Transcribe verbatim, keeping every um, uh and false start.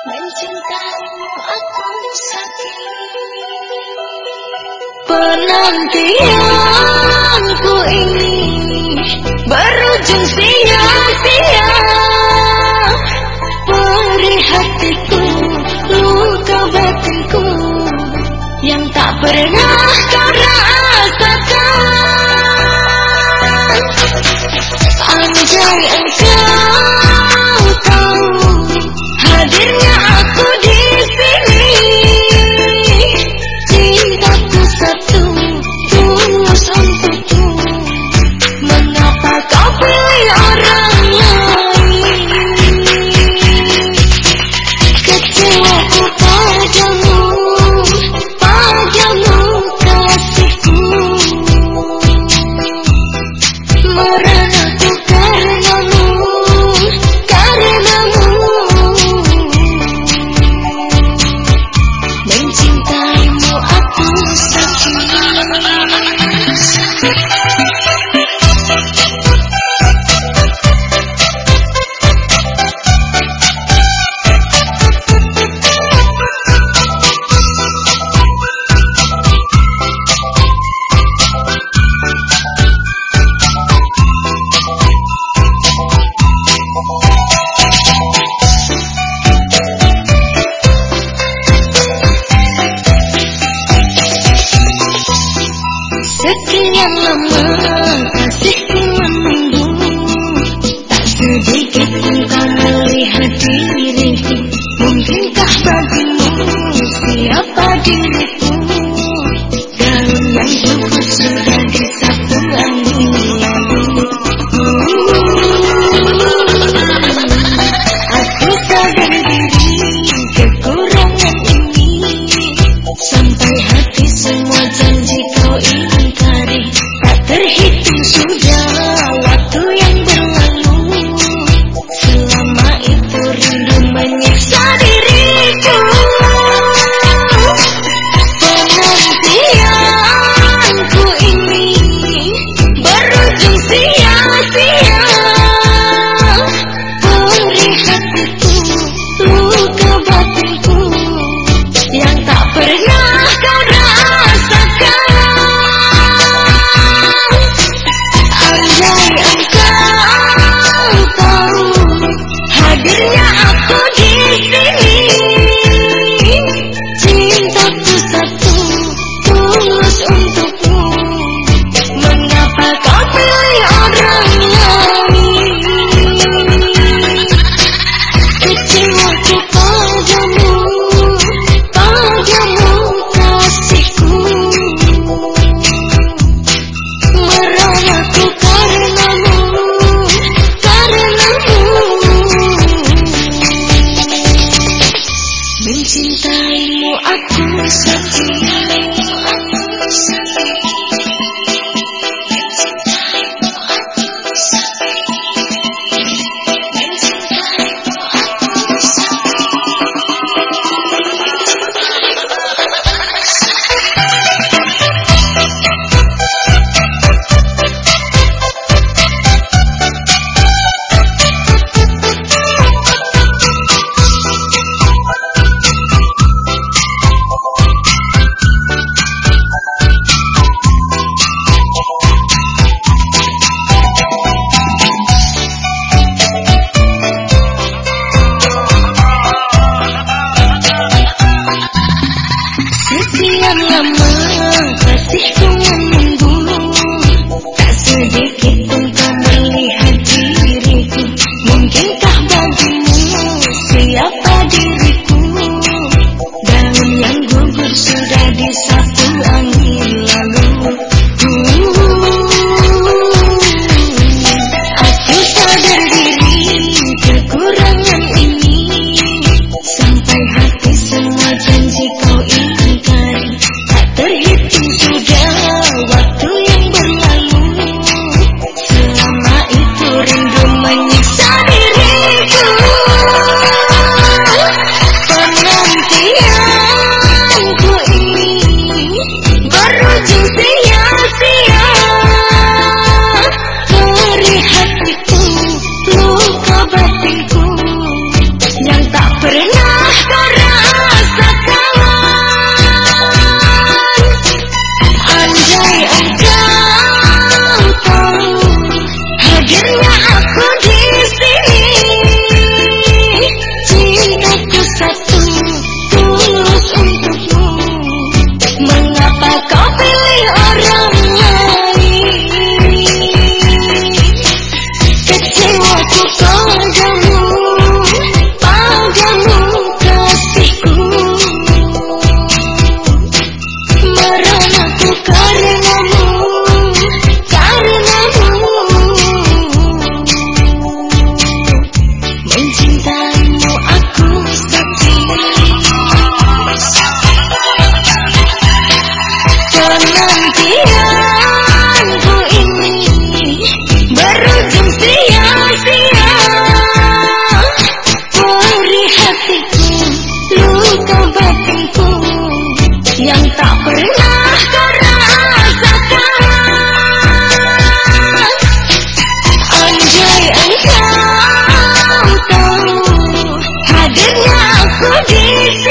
Mencintaimu aku sakit. Penantianku ini berujung sia-sia. Perih hatiku, luka batinku yang tak pernah kau rasakan. Andai engkau tahu hadirnya aku di sini, cintaku satu tulus untukmu. Mengapa kau pilih orang lain? Kecewaku padamu, padamu kasihku. Meranaku karenamu, karenamu. Mencintaimu aku sakit. Sekian lama kasihku menunggu, tak sedikit pun kau melihat diriku. Mungkinkah bagimu siapa diriku? Daun yang cukup sudah disapu angin lalu. Aku sadar diri kekurangan ini, sampai hati semua janji kau ingkari. Tak terhitung sudah waktu yang berlalu, selama itu rindu menyiksa diriku. Penantianku ini berujung sia-sia. Perih hatiku, luka batinku yang tak pernah kau rasakan. Andai engkau tahu hadirnya aku di sini, cintaku satu tulus untukmu. Mengapa kau pilih orang lain? Kecewaku padamu, padamu kasihku. Meranaku karenamu, karenamu. Mencintaimu aku sakit. Mencintaimu aku sakit. padamu aku sakti. Penantianku ini berujung sia-sia. Perih hatiku, luka batinku yang tak pernah kau rasakan. Anjay engkau tahu hadirnya aku di